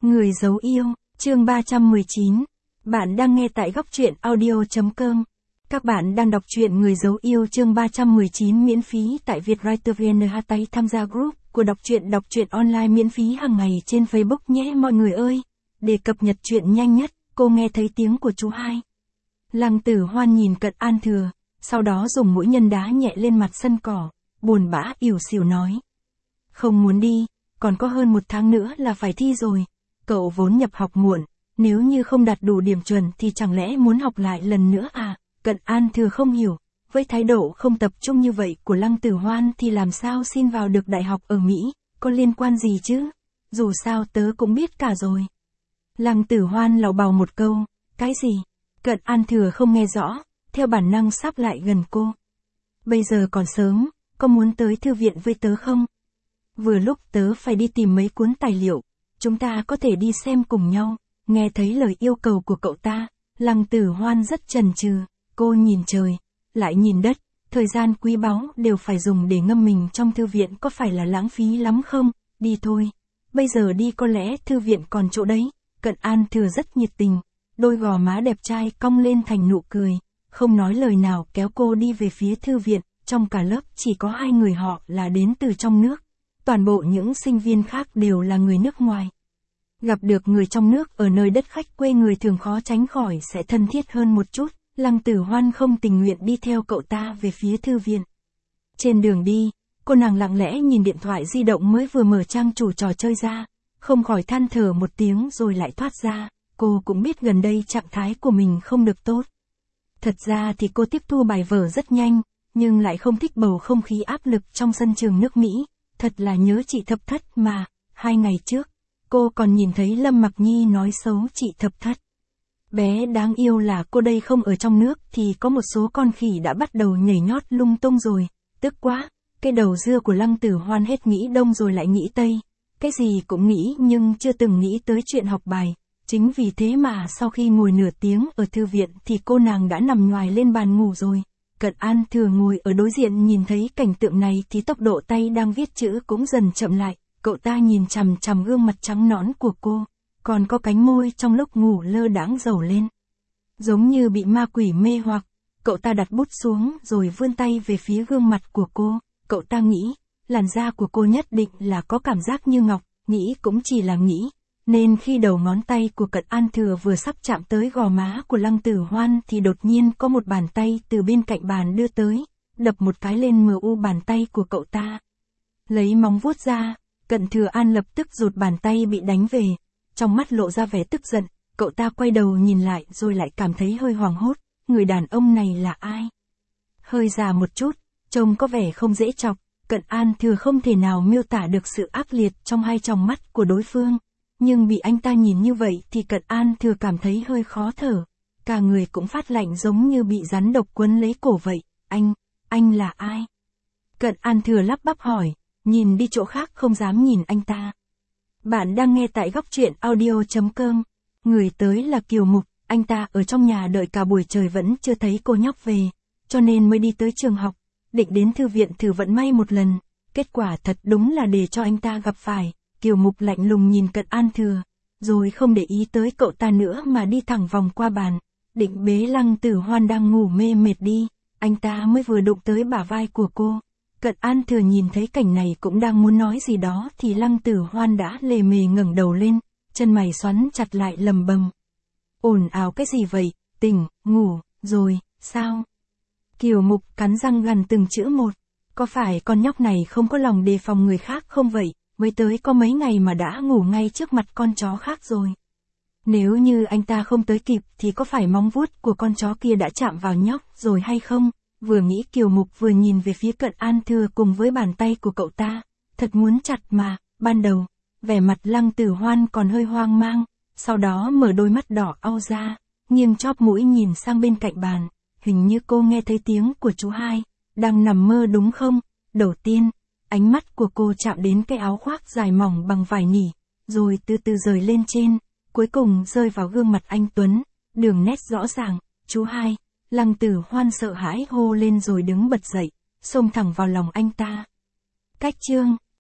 Người giấu yêu, chương 319. Bạn đang nghe tại góc truyện audio.com. Các bạn đang đọc truyện Người giấu yêu chương 319 miễn phí tại Vietwriter VN. Hãy tham gia group của đọc truyện online miễn phí hàng ngày trên Facebook nhé mọi người ơi. Để cập nhật truyện nhanh nhất, cô nghe thấy tiếng của chú hai. Lăng Tử Hoan nhìn Cận An Thừa, sau đó dùng mũi nhân đá nhẹ lên mặt sân cỏ, buồn bã ỉu xìu nói. Không muốn đi, còn có hơn 1 tháng nữa là phải thi rồi. Cậu vốn nhập học muộn, nếu như không đạt đủ điểm chuẩn thì chẳng lẽ muốn học lại lần nữa à? Cận An Thừa không hiểu, với thái độ không tập trung như vậy của Lăng Tử Hoan thì làm sao xin vào được đại học ở Mỹ, có liên quan gì chứ? Dù sao tớ cũng biết cả rồi. Lăng Tử Hoan lảo bào một câu, cái gì? Cận An Thừa không nghe rõ, theo bản năng sắp lại gần cô. Bây giờ còn sớm, có muốn tới thư viện với tớ không? Vừa lúc tớ phải đi tìm mấy cuốn tài liệu, chúng ta có thể đi xem cùng nhau. Nghe thấy lời yêu cầu của cậu ta, Lăng Tử Hoan rất chần chừ, cô nhìn trời, lại nhìn đất, thời gian quý báu đều phải dùng để ngâm mình trong thư viện có phải là lãng phí lắm không? Đi thôi, bây giờ đi có lẽ thư viện còn chỗ đấy. Cận An Thừa rất nhiệt tình, đôi gò má đẹp trai cong lên thành nụ cười, không nói lời nào kéo cô đi về phía thư viện. Trong cả lớp chỉ có 2 người họ là đến từ trong nước, toàn bộ những sinh viên khác đều là người nước ngoài. Gặp được người trong nước ở nơi đất khách quê người thường khó tránh khỏi sẽ thân thiết hơn một chút. Lăng Tử Hoan không tình nguyện đi theo cậu ta về phía thư viện. Trên đường đi, cô nàng lặng lẽ nhìn điện thoại di động mới vừa mở trang chủ trò chơi ra, không khỏi than thở một tiếng rồi lại thoát ra. Cô cũng biết gần đây trạng thái của mình không được tốt. Thật ra thì cô tiếp thu bài vở rất nhanh, nhưng lại không thích bầu không khí áp lực trong sân trường nước Mỹ. Thật là nhớ chị Thập Thất mà, 2 ngày trước, cô còn nhìn thấy Lâm Mặc Nhi nói xấu chị Thập Thất. Bé đáng yêu là cô đây không ở trong nước thì có một số con khỉ đã bắt đầu nhảy nhót lung tung rồi, tức quá. Cái đầu dưa của Lăng Tử Hoan hết nghĩ đông rồi lại nghĩ tây, cái gì cũng nghĩ nhưng chưa từng nghĩ tới chuyện học bài. Chính vì thế mà sau khi ngồi nửa tiếng ở thư viện thì cô nàng đã nằm nhoài lên bàn ngủ rồi. Cận An Thừa ngồi ở đối diện nhìn thấy cảnh tượng này thì tốc độ tay đang viết chữ cũng dần chậm lại, cậu ta nhìn chằm chằm gương mặt trắng nõn của cô, còn có cánh môi trong lúc ngủ lơ đãng dầu lên. Giống như bị ma quỷ mê hoặc, cậu ta đặt bút xuống rồi vươn tay về phía gương mặt của cô, cậu ta nghĩ, làn da của cô nhất định là có cảm giác như ngọc, nghĩ cũng chỉ là nghĩ. Nên khi đầu ngón tay của Cận An Thừa vừa sắp chạm tới gò má của Lăng Tử Hoan thì đột nhiên có một bàn tay từ bên cạnh bàn đưa tới, đập một cái lên mu bàn tay của cậu ta. Lấy móng vuốt ra, Cận Thừa An lập tức rụt bàn tay bị đánh về, trong mắt lộ ra vẻ tức giận, cậu ta quay đầu nhìn lại rồi lại cảm thấy hơi hoảng hốt, người đàn ông này là ai? Hơi già một chút, trông có vẻ không dễ chọc, Cận An Thừa không thể nào miêu tả được sự ác liệt trong 2 tròng mắt của đối phương. Nhưng bị anh ta nhìn như vậy thì Cận An Thừa cảm thấy hơi khó thở, cả người cũng phát lạnh giống như bị rắn độc quấn lấy cổ vậy. Anh là ai? Cận An Thừa lắp bắp hỏi, nhìn đi chỗ khác không dám nhìn anh ta. Bạn đang nghe tại góc truyện audio.com. Người tới là Kiều Mục, anh ta ở trong nhà đợi cả buổi trời vẫn chưa thấy cô nhóc về, cho nên mới đi tới trường học, định đến thư viện thử vận may một lần. Kết quả thật đúng là để cho anh ta gặp phải. Kiều Mục lạnh lùng nhìn Cận An Thừa, rồi không để ý tới cậu ta nữa mà đi thẳng vòng qua bàn, định bế Lăng Tử Hoan đang ngủ mê mệt đi, anh ta mới vừa đụng tới bả vai của cô. Cận An Thừa nhìn thấy cảnh này cũng đang muốn nói gì đó thì Lăng Tử Hoan đã lề mề ngẩng đầu lên, chân mày xoắn chặt lại lầm bầm. Ồn ào cái gì vậy, tỉnh, ngủ, rồi, sao? Kiều Mục cắn răng gằn từng chữ một, có phải con nhóc này không có lòng đề phòng người khác không vậy? Mới tới có mấy ngày mà đã ngủ ngay trước mặt con chó khác rồi. Nếu như anh ta không tới kịp thì có phải móng vuốt của con chó kia đã chạm vào nhóc rồi hay không? Vừa nghĩ Kiều Mục vừa nhìn về phía Cận An Thừa cùng với bàn tay của cậu ta. Thật muốn chặt mà, ban đầu, vẻ mặt Lăng Tử Hoan còn hơi hoang mang, sau đó mở đôi mắt đỏ au ra, nghiêng chóp mũi nhìn sang bên cạnh bàn. Hình như cô nghe thấy tiếng của chú hai, đang nằm mơ đúng không? Đầu tiên, ánh mắt của cô chạm đến cái áo khoác dài mỏng bằng vải nỉ, rồi từ từ rời lên trên, cuối cùng rơi vào gương mặt anh Tuấn, đường nét rõ ràng. Chú hai, Lăng Tử Hoan sợ hãi hô lên rồi đứng bật dậy, xông thẳng vào lòng anh ta. Cách chương